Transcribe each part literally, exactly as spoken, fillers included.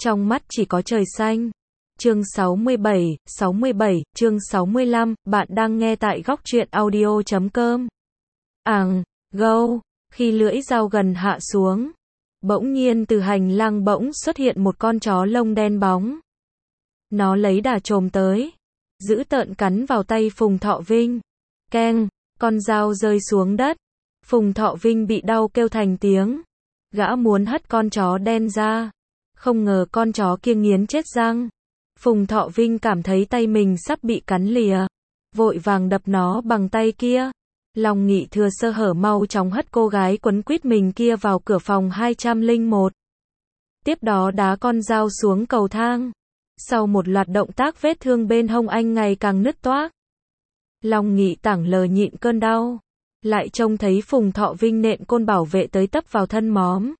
trong mắt chỉ có trời xanh. Chương sáu mươi bảy, sáu mươi bảy, chương sáu mươi lăm, bạn đang nghe tại góc truyện audio chấm com. Àng, gâu, khi lưỡi dao gần hạ xuống, bỗng nhiên từ hành lang bỗng xuất hiện một con chó lông đen bóng. Nó lấy đà chồm tới, dữ tợn cắn vào tay Phùng Thọ Vinh. Keng, con dao rơi xuống đất. Phùng Thọ Vinh bị đau kêu thành tiếng. Gã muốn hất con chó đen ra. Không ngờ con chó kia nghiến chết răng. Phùng Thọ Vinh cảm thấy tay mình sắp bị cắn lìa. Vội vàng đập nó bằng tay kia. Long Nghị thừa sơ hở mau chóng hất cô gái quấn quýt mình kia vào cửa phòng hai trăm lẻ một. Tiếp đó đá con dao xuống cầu thang. Sau một loạt động tác vết thương bên hông anh ngày càng nứt toác. Long Nghị tảng lờ nhịn cơn đau. Lại trông thấy Phùng Thọ Vinh nện côn bảo vệ tới tấp vào thân Móm.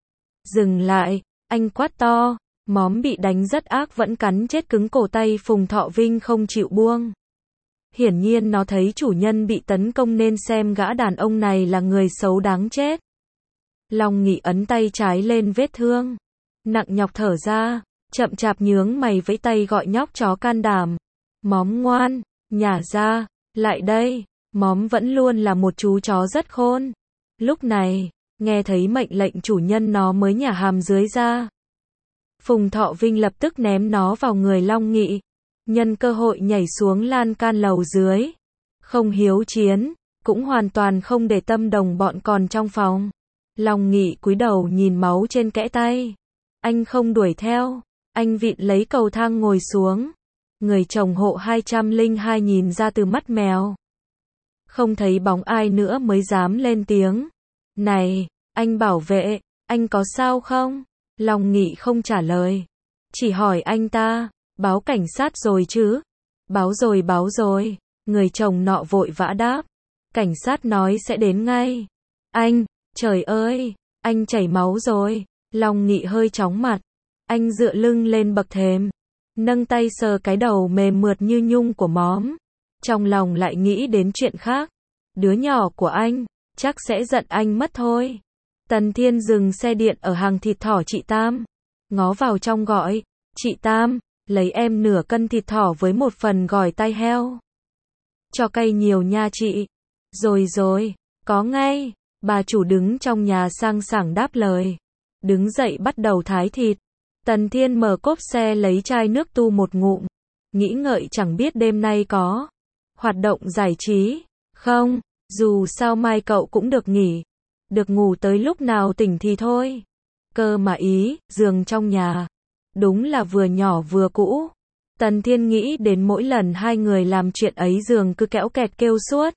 Dừng lại, anh quát to. Móm bị đánh rất ác vẫn cắn chết cứng cổ tay Phùng Thọ Vinh không chịu buông. Hiển nhiên nó thấy chủ nhân bị tấn công nên xem gã đàn ông này là người xấu đáng chết. Long Nghị ấn tay trái lên vết thương. Nặng nhọc thở ra, chậm chạp nhướng mày vẫy tay gọi nhóc chó can đảm. Móm ngoan, nhả ra, lại đây. Móm vẫn luôn là một chú chó rất khôn. Lúc này, nghe thấy mệnh lệnh chủ nhân nó mới nhả hàm dưới ra. Phùng Thọ Vinh lập tức ném nó vào người Long Nghị. Nhân cơ hội nhảy xuống lan can lầu dưới. Không hiếu chiến, cũng hoàn toàn không để tâm đồng bọn còn trong phòng. Long Nghị cúi đầu nhìn máu trên kẽ tay. Anh không đuổi theo. Anh vịn lấy cầu thang ngồi xuống. Người chồng hộ hai trăm lẻ hai nhìn ra từ mắt mèo. Không thấy bóng ai nữa mới dám lên tiếng. Này, anh bảo vệ, anh có sao không? Long Nghị không trả lời. Chỉ hỏi anh ta, báo cảnh sát rồi chứ? Báo rồi báo rồi. Người chồng nọ vội vã đáp. Cảnh sát nói sẽ đến ngay. Anh, trời ơi, anh chảy máu rồi. Long Nghị hơi chóng mặt. Anh dựa lưng lên bậc thềm. Nâng tay sờ cái đầu mềm mượt như nhung của Móm. Trong lòng lại nghĩ đến chuyện khác. Đứa nhỏ của anh, chắc sẽ giận anh mất thôi. Tần Thiên dừng xe điện ở hàng thịt thỏ chị Tam. Ngó vào trong gọi. Chị Tam, lấy em nửa cân thịt thỏ với một phần gỏi tai heo. Cho cay nhiều nha chị. Rồi rồi, có ngay. Bà chủ đứng trong nhà sang sảng đáp lời. Đứng dậy bắt đầu thái thịt. Tần Thiên mở cốp xe lấy chai nước tu một ngụm. Nghĩ ngợi chẳng biết đêm nay có hoạt động giải trí không, dù sao mai cậu cũng được nghỉ. Được ngủ tới lúc nào tỉnh thì thôi. Cơ mà ý, giường trong nhà. Đúng là vừa nhỏ vừa cũ. Tần Thiên nghĩ đến mỗi lần hai người làm chuyện ấy giường cứ kéo kẹt kêu suốt.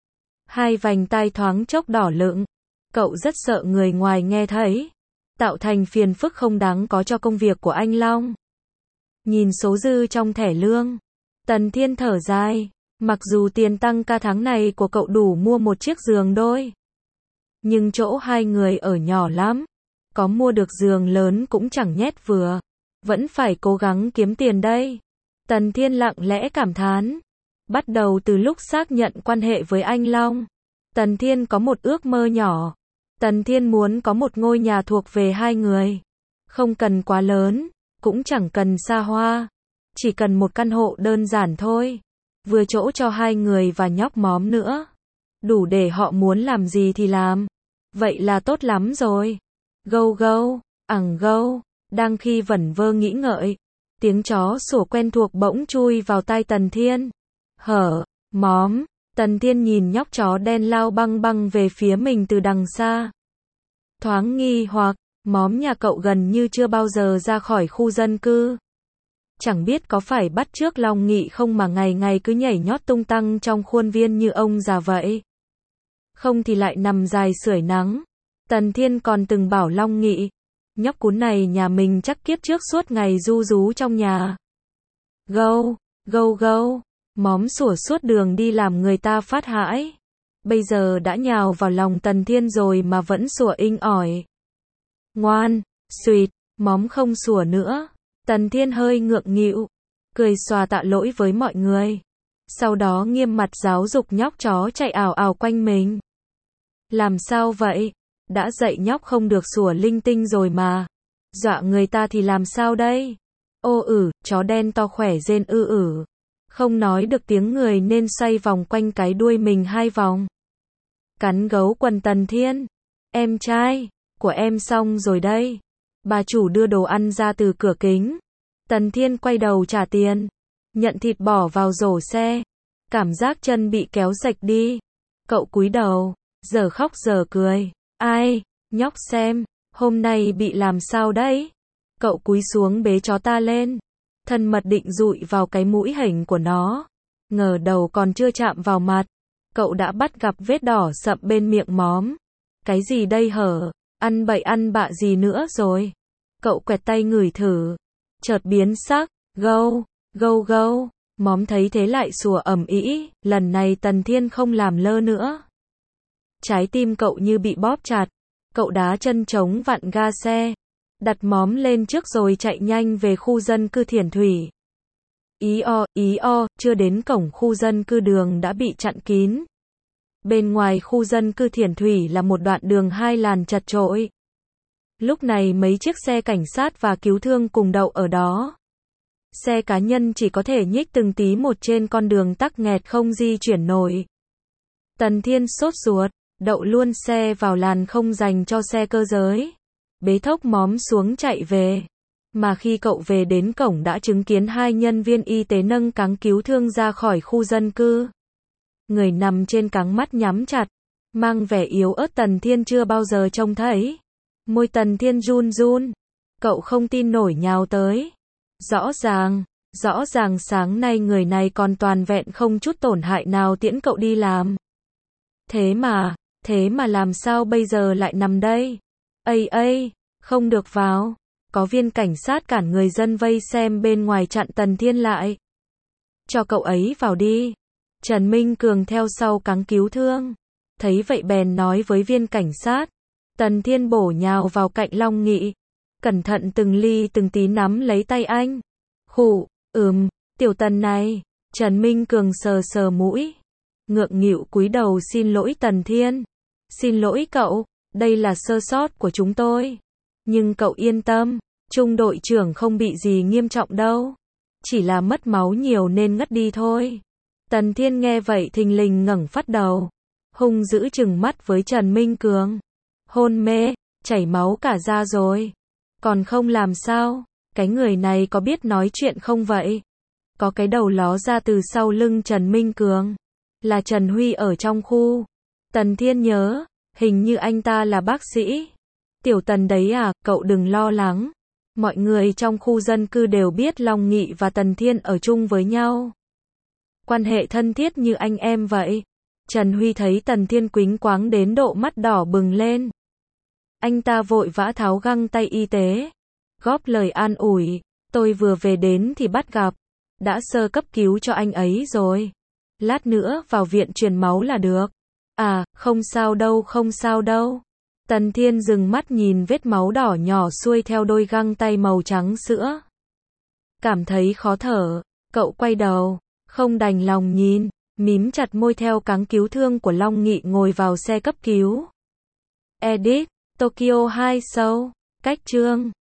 Hai vành tai thoáng chốc đỏ lựng. Cậu rất sợ người ngoài nghe thấy. Tạo thành phiền phức không đáng có cho công việc của anh Long. Nhìn số dư trong thẻ lương. Tần Thiên thở dài. Mặc dù tiền tăng ca tháng này của cậu đủ mua một chiếc giường đôi. Nhưng chỗ hai người ở nhỏ lắm. Có mua được giường lớn cũng chẳng nhét vừa. Vẫn phải cố gắng kiếm tiền đây. Tần Thiên lặng lẽ cảm thán. Bắt đầu từ lúc xác nhận quan hệ với anh Long. Tần Thiên có một ước mơ nhỏ. Tần Thiên muốn có một ngôi nhà thuộc về hai người. Không cần quá lớn, cũng chẳng cần xa hoa. Chỉ cần một căn hộ đơn giản thôi. Vừa chỗ cho hai người và nhóc Móm nữa. Đủ để họ muốn làm gì thì làm. Vậy là tốt lắm rồi. Gâu gâu, ẳng gâu. Đang khi vẩn vơ nghĩ ngợi. Tiếng chó sủa quen thuộc bỗng chui vào tai Tần Thiên. Hở, Móm. Tần Thiên nhìn nhóc chó đen lao băng băng về phía mình từ đằng xa. Thoáng nghi hoặc, Móm nhà cậu gần như chưa bao giờ ra khỏi khu dân cư. Chẳng biết có phải bắt chước Long Nghị không mà ngày ngày cứ nhảy nhót tung tăng trong khuôn viên như ông già vậy. Không thì lại nằm dài sưởi nắng. Tần Thiên còn từng bảo Long Nghị. Nhóc cún này nhà mình chắc kiếp trước suốt ngày ru rú trong nhà. Gâu, gâu gâu. Móm sủa suốt đường đi làm người ta phát hãi. Bây giờ đã nhào vào lòng Tần Thiên rồi mà vẫn sủa inh ỏi. Ngoan, suỵt, Móm không sủa nữa. Tần Thiên hơi ngượng nghịu, cười xòa tạ lỗi với mọi người. Sau đó nghiêm mặt giáo dục nhóc chó chạy ảo ảo quanh mình. Làm sao vậy? Đã dạy nhóc không được sủa linh tinh rồi mà. Dọa người ta thì làm sao đây? Ô ử, chó đen to khỏe rên ư ử. Không nói được tiếng người nên xoay vòng quanh cái đuôi mình hai vòng. Cắn gấu quần Tần Thiên. Em trai, của em xong rồi đây. Bà chủ đưa đồ ăn ra từ cửa kính. Tần Thiên quay đầu trả tiền. Nhận thịt bỏ vào rổ xe. Cảm giác chân bị kéo rạch đi. Cậu cúi đầu, giờ khóc giờ cười. Ai, nhóc xem, hôm nay bị làm sao đấy? Cậu cúi xuống bế chó ta lên. Thân mật định dụi vào cái mũi hỉnh của nó. Ngờ đầu còn chưa chạm vào mặt. Cậu đã bắt gặp vết đỏ sậm bên miệng móm. Cái gì đây hở? Ăn bậy ăn bạ gì nữa rồi? Cậu quẹt tay ngửi thử. Chợt biến sắc. Gâu, gâu gâu. Móm thấy thế lại sủa ầm ĩ. Lần này Tần Thiên không làm lơ nữa. Trái tim cậu như bị bóp chặt. Cậu đá chân trống vặn ga xe. Đặt móm lên trước rồi chạy nhanh về khu dân cư Thiển Thủy. Ý o, ý o, chưa đến cổng khu dân cư đường đã bị chặn kín. Bên ngoài khu dân cư Thiển Thủy là một đoạn đường hai làn chật chội. Lúc này mấy chiếc xe cảnh sát và cứu thương cùng đậu ở đó. Xe cá nhân chỉ có thể nhích từng tí một trên con đường tắc nghẹt không di chuyển nổi. Tần Thiên sốt ruột, đậu luôn xe vào làn không dành cho xe cơ giới. Bế thốc móm xuống chạy về. Mà khi cậu về đến cổng đã chứng kiến hai nhân viên y tế nâng cáng cứu thương ra khỏi khu dân cư. Người nằm trên cáng mắt nhắm chặt, mang vẻ yếu ớt Tần Thiên chưa bao giờ trông thấy. Môi Tần Thiên run run. Cậu không tin nổi nhào tới. Rõ ràng, rõ ràng sáng nay người này còn toàn vẹn không chút tổn hại nào tiễn cậu đi làm. Thế mà, thế mà làm sao bây giờ lại nằm đây? Ây ây, không được vào. Có viên cảnh sát cản người dân vây xem bên ngoài chặn Tần Thiên lại. Cho cậu ấy vào đi. Trần Minh Cường theo sau cáng cứu thương. Thấy vậy bèn nói với viên cảnh sát. Tần Thiên bổ nhào vào cạnh Long Nghị. Cẩn thận từng ly từng tí nắm lấy tay anh. Khụ, ừm, tiểu Tần này. Trần Minh Cường sờ sờ mũi. Ngượng nghịu cúi đầu xin lỗi Tần Thiên. Xin lỗi cậu, đây là sơ sót của chúng tôi. Nhưng cậu yên tâm, trung đội trưởng không bị gì nghiêm trọng đâu. Chỉ là mất máu nhiều nên ngất đi thôi. Tần Thiên nghe vậy thình lình ngẩng phát đầu. Hung dữ trừng mắt với Trần Minh Cường. Hôn mê, chảy máu cả da rồi. Còn không làm sao? Cái người này có biết nói chuyện không vậy? Có cái đầu ló ra từ sau lưng Trần Minh Cường. Là Trần Huy ở trong khu. Tần Thiên nhớ, hình như anh ta là bác sĩ. Tiểu Tần đấy à, cậu đừng lo lắng. Mọi người trong khu dân cư đều biết Long Nghị và Tần Thiên ở chung với nhau. Quan hệ thân thiết như anh em vậy. Trần Huy thấy Tần Thiên quĩnh quáng đến độ mắt đỏ bừng lên. Anh ta vội vã tháo găng tay y tế. Góp lời an ủi. Tôi vừa về đến thì bắt gặp. Đã sơ cấp cứu cho anh ấy rồi. Lát nữa vào viện truyền máu là được. À, không sao đâu, không sao đâu. Tần Thiên dừng mắt nhìn vết máu đỏ nhỏ xuôi theo đôi găng tay màu trắng sữa. Cảm thấy khó thở, cậu quay đầu, không đành lòng nhìn, mím chặt môi theo cáng cứu thương của Long Nghị ngồi vào xe cấp cứu. Edit, Tokyo hai Show, cách chương